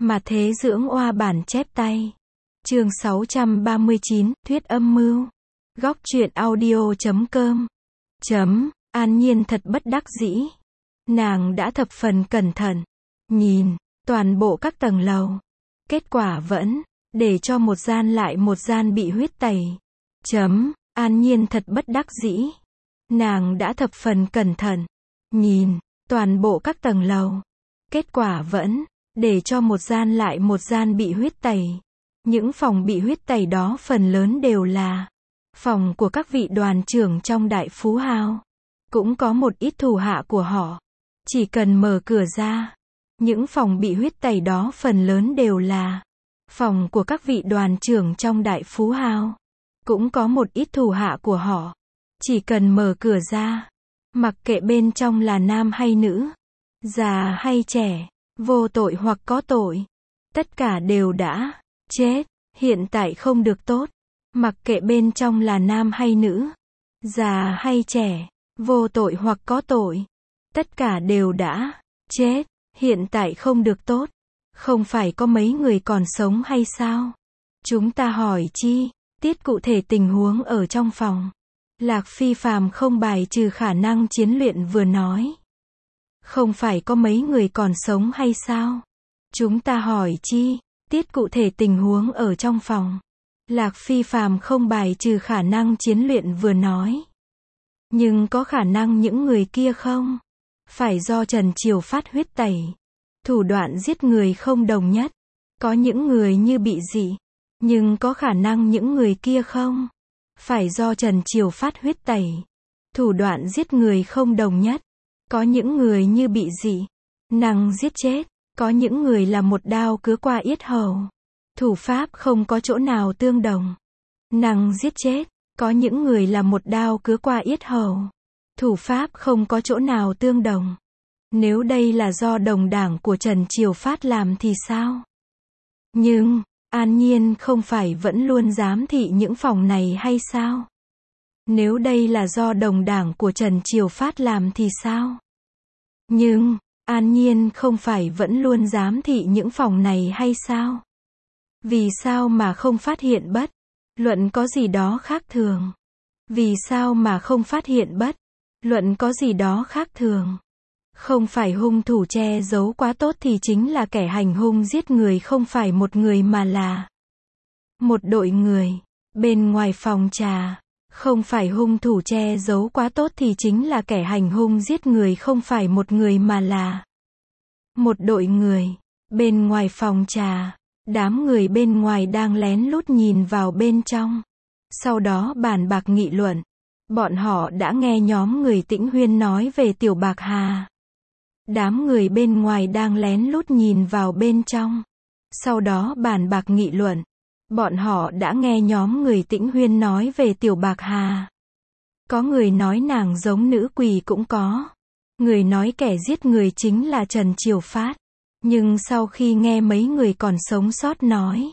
Mà thế dưỡng oa bản chép tay. Chương 639, thuyết âm mưu. Góc truyện audio.com. An Nhiên thật bất đắc dĩ. Nàng đã thập phần cẩn thận nhìn toàn bộ các tầng lầu. Kết quả vẫn để cho một gian lại một gian bị huyết tẩy. An Nhiên thật bất đắc dĩ. Nàng đã thập phần cẩn thận nhìn toàn bộ các tầng lầu. Kết quả vẫn để cho một gian lại một gian bị huyết tẩy. Những phòng bị huyết tẩy đó phần lớn đều là phòng của các vị đoàn trưởng trong đại phú hào. Cũng có một ít thủ hạ của họ. Chỉ cần mở cửa ra, những phòng bị huyết tẩy đó phần lớn đều là phòng của các vị đoàn trưởng trong đại phú hào. Cũng có một ít thủ hạ của họ. Chỉ cần mở cửa ra, mặc kệ bên trong là nam hay nữ, già hay trẻ, vô tội hoặc có tội, tất cả đều đã chết. Hiện tại không được tốt. Mặc kệ bên trong là nam hay nữ, già hay trẻ, vô tội hoặc có tội, tất cả đều đã chết. Hiện tại không được tốt. Không phải có mấy người còn sống hay sao? Chúng ta hỏi chi tiết cụ thể tình huống ở trong phòng. Lạc Phi Phàm không bài trừ khả năng chiến luyện vừa nói. Không phải có mấy người còn sống hay sao? Chúng ta hỏi chi tiết cụ thể tình huống ở trong phòng. Lạc Phi Phàm không bài trừ khả năng chiến luyện vừa nói. Nhưng có khả năng những người kia không phải do Trần Triều Phát huyết tẩy. Thủ đoạn giết người không đồng nhất. Có những người như bị dị. Nhưng có khả năng những người kia không phải do Trần Triều Phát huyết tẩy. Thủ đoạn giết người không đồng nhất. Có những người như bị dị, năng giết chết. Có những người là một đao cứa qua yết hầu. Thủ pháp không có chỗ nào tương đồng. Năng giết chết. Có những người là một đao cứa qua yết hầu. Thủ pháp không có chỗ nào tương đồng. Nếu đây là do đồng đảng của Trần Triều Phát làm thì sao? Nhưng An Nhiên không phải vẫn luôn giám thị những phòng này hay sao? Nếu đây là do đồng đảng của Trần Triều Phát làm thì sao? Nhưng An Nhiên không phải vẫn luôn giám thị những phòng này hay sao? Vì sao mà không phát hiện bất luận có gì đó khác thường? Vì sao mà không phát hiện bất luận có gì đó khác thường? Không phải hung thủ che giấu quá tốt thì chính là kẻ hành hung giết người không phải một người mà là một đội người. Bên ngoài phòng trà, không phải hung thủ che giấu quá tốt thì chính là kẻ hành hung giết người không phải một người mà là một đội người. Bên ngoài phòng trà, đám người bên ngoài đang lén lút nhìn vào bên trong. Sau đó bàn bạc nghị luận. Bọn họ đã nghe nhóm người Tĩnh Huyên nói về Tiểu Bạc Hà. Đám người bên ngoài đang lén lút nhìn vào bên trong. Sau đó bàn bạc nghị luận. Bọn họ đã nghe nhóm người Tĩnh Huyên nói về Tiểu Bạc Hà. Có người nói nàng giống nữ quỷ cũng có. Người nói kẻ giết người chính là Trần Triều Phát. Nhưng sau khi nghe mấy người còn sống sót nói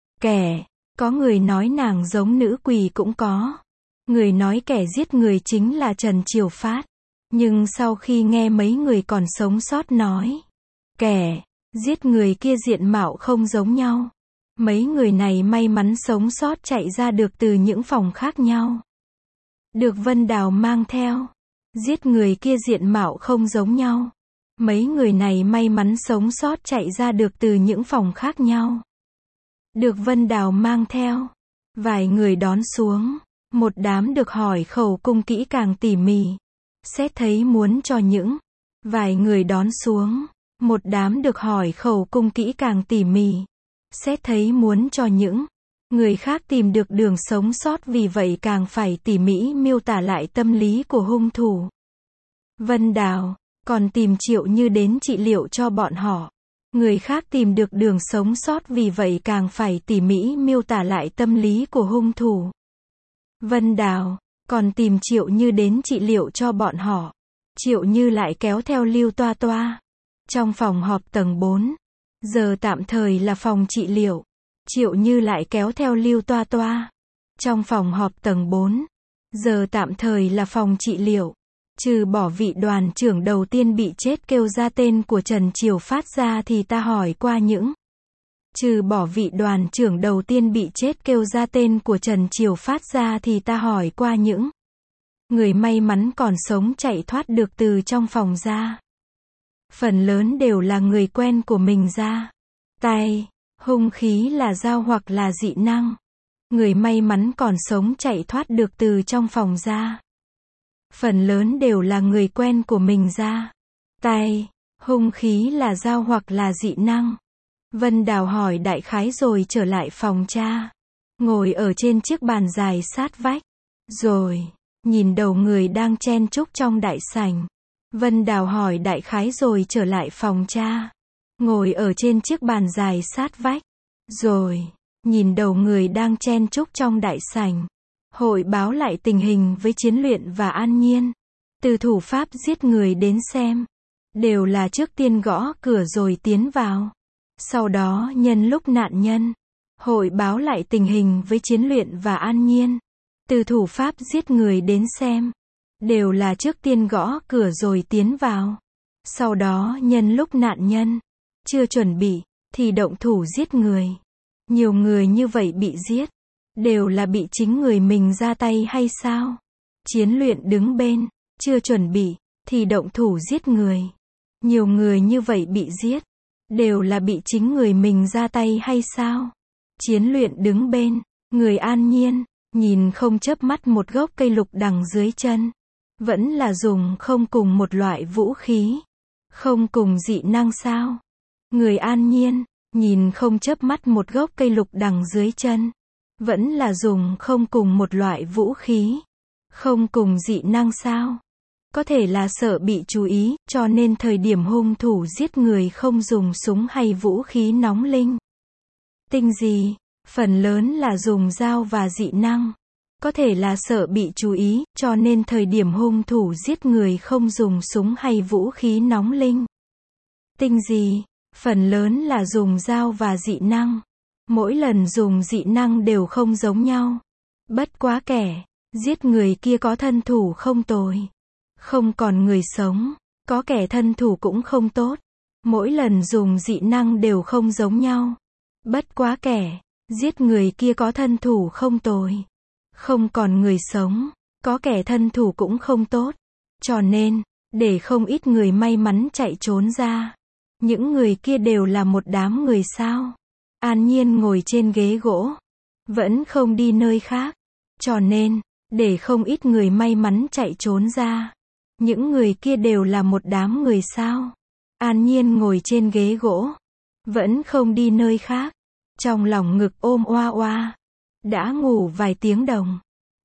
có người nói nàng giống nữ quỷ cũng có. Người nói kẻ giết người chính là Trần Triều Phát. Nhưng sau khi nghe mấy người còn sống sót nói kẻ giết người kia diện mạo không giống nhau. Mấy người này may mắn sống sót chạy ra được từ những phòng khác nhau. Được Vân Đào mang theo. Giết người kia diện mạo không giống nhau. Mấy người này may mắn sống sót chạy ra được từ những phòng khác nhau. Được Vân Đào mang theo. Vài người đón xuống. Một đám được hỏi khẩu cung kỹ càng tỉ mỉ. Xét thấy muốn cho những vài người đón xuống. Một đám được hỏi khẩu cung kỹ càng tỉ mỉ. Xét thấy muốn cho những người khác tìm được đường sống sót, vì vậy càng phải tỉ mỉ miêu tả lại tâm lý của hung thủ. Vân Đào còn tìm Triệu Như đến trị liệu cho bọn họ. Người khác tìm được đường sống sót, vì vậy càng phải tỉ mỉ miêu tả lại tâm lý của hung thủ. Vân Đào còn tìm Triệu Như đến trị liệu cho bọn họ. Triệu Như lại kéo theo Lưu Toa Toa. Trong phòng họp tầng 4. Giờ tạm thời là phòng trị liệu. Triệu Như lại kéo theo Lưu Toa Toa. Trong phòng họp tầng 4. Giờ tạm thời là phòng trị liệu. Trừ bỏ vị đoàn trưởng đầu tiên bị chết kêu ra tên của Trần Triều Phát ra thì ta hỏi qua những Trừ bỏ vị đoàn trưởng đầu tiên bị chết kêu ra tên của Trần Triều Phát ra thì ta hỏi qua những người may mắn còn sống chạy thoát được từ trong phòng ra. Phần lớn đều là người quen của mình ra tay, hung khí là dao hoặc là dị năng. Người may mắn còn sống chạy thoát được từ trong phòng ra. Phần lớn đều là người quen của mình ra tay, hung khí là dao hoặc là dị năng. Vân Đào hỏi đại khái rồi trở lại phòng cha. Ngồi ở trên chiếc bàn dài sát vách. Rồi, nhìn đầu người đang chen chúc trong đại sảnh. Vân Đào hỏi đại khái rồi trở lại phòng cha. Ngồi ở trên chiếc bàn dài sát vách. Rồi, nhìn đầu người đang chen chúc trong đại sảnh. Hội báo lại tình hình với Chiến Luyện và An Nhiên. Từ thủ pháp giết người đến xem. Đều là trước tiên gõ cửa rồi tiến vào. Sau đó nhân lúc nạn nhân. Hội báo lại tình hình với Chiến Luyện và An Nhiên. Từ thủ pháp giết người đến xem. Đều là trước tiên gõ cửa rồi tiến vào. Sau đó nhân lúc nạn nhân chưa chuẩn bị thì động thủ giết người. Nhiều người như vậy bị giết. Đều là bị chính người mình ra tay hay sao? Chiến Luyện đứng bên. Chưa chuẩn bị thì động thủ giết người. Nhiều người như vậy bị giết. Đều là bị chính người mình ra tay hay sao? Chiến Luyện đứng bên. Người An Nhiên nhìn không chớp mắt một gốc cây lục đằng dưới chân. Vẫn là dùng không cùng một loại vũ khí. Không cùng dị năng sao? Người An Nhiên nhìn không chớp mắt một gốc cây lục đằng dưới chân. Vẫn là dùng không cùng một loại vũ khí. Không cùng dị năng sao? Có thể là sợ bị chú ý, cho nên thời điểm hung thủ giết người không dùng súng hay vũ khí nóng linh tinh gì. Phần lớn là dùng dao và dị năng. Có thể là sợ bị chú ý, cho nên thời điểm hung thủ giết người không dùng súng hay vũ khí nóng linh tinh gì. Phần lớn là dùng dao và dị năng. Mỗi lần dùng dị năng đều không giống nhau. Bất quá kẻ giết người kia có thân thủ không tồi. Không còn người sống. Có kẻ thân thủ cũng không tốt. Mỗi lần dùng dị năng đều không giống nhau. Bất quá kẻ giết người kia có thân thủ không tồi. Không còn người sống. Có kẻ thân thủ cũng không tốt. Cho nên, để không ít người may mắn chạy trốn ra. Những người kia đều là một đám người sao? An Nhiên ngồi trên ghế gỗ. Vẫn không đi nơi khác. Cho nên, để không ít người may mắn chạy trốn ra. Những người kia đều là một đám người sao? An Nhiên ngồi trên ghế gỗ. Vẫn không đi nơi khác. Trong lòng ngực ôm oa oa. Đã ngủ vài tiếng đồng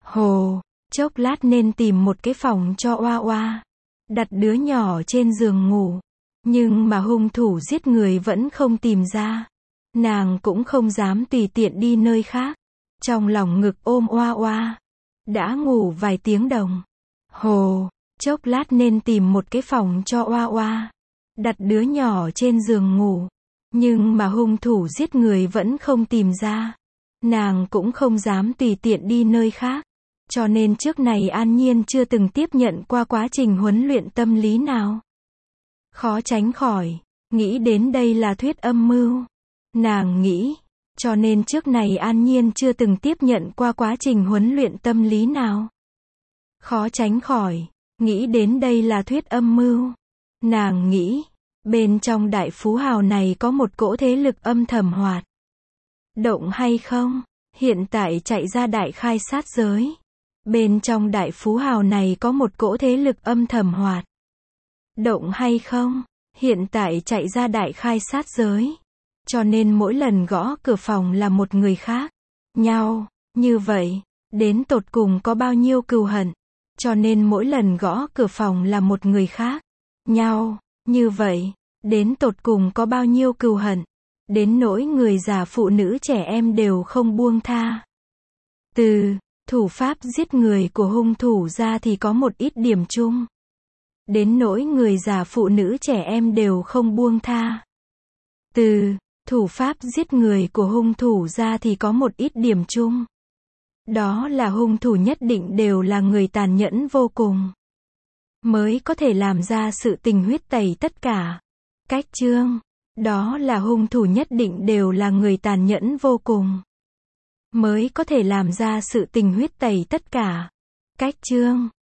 hồ. Chốc lát nên tìm một cái phòng cho oa oa. Đặt đứa nhỏ trên giường ngủ. Nhưng mà hung thủ giết người vẫn không tìm ra. Nàng cũng không dám tùy tiện đi nơi khác. Trong lòng ngực ôm oa oa. Đã ngủ vài tiếng đồng hồ. Chốc lát nên tìm một cái phòng cho oa oa. Đặt đứa nhỏ trên giường ngủ. Nhưng mà hung thủ giết người vẫn không tìm ra. Nàng cũng không dám tùy tiện đi nơi khác. Cho nên trước này An Nhiên chưa từng tiếp nhận qua quá trình huấn luyện tâm lý nào. Khó tránh khỏi nghĩ đến đây là thuyết âm mưu. Nàng nghĩ, cho nên trước này An Nhiên chưa từng tiếp nhận qua quá trình huấn luyện tâm lý nào. Khó tránh khỏi nghĩ đến đây là thuyết âm mưu. Nàng nghĩ, bên trong đại phú hào này có một cỗ thế lực âm thầm hoạt động hay không? Hiện tại chạy ra đại khai sát giới. Bên trong đại phú hào này có một cỗ thế lực âm thầm hoạt động hay không? Hiện tại chạy ra đại khai sát giới. Cho nên mỗi lần gõ cửa phòng là một người khác nhau. Như vậy, đến tột cùng có bao nhiêu cừu hận? Cho nên mỗi lần gõ cửa phòng là một người khác nhau. Như vậy, đến tột cùng có bao nhiêu cừu hận? Đến nỗi người già phụ nữ trẻ em đều không buông tha. Từ thủ pháp giết người của hung thủ ra thì có một ít điểm chung. Đến nỗi người già phụ nữ trẻ em đều không buông tha. Từ thủ pháp giết người của hung thủ ra thì có một ít điểm chung. Đó là hung thủ nhất định đều là người tàn nhẫn vô cùng. Mới có thể làm ra sự tình huyết tẩy tất cả. Cách chương Đó là hung thủ nhất định đều là người tàn nhẫn vô cùng. Mới có thể làm ra sự tình huyết tẩy tất cả. Cách chương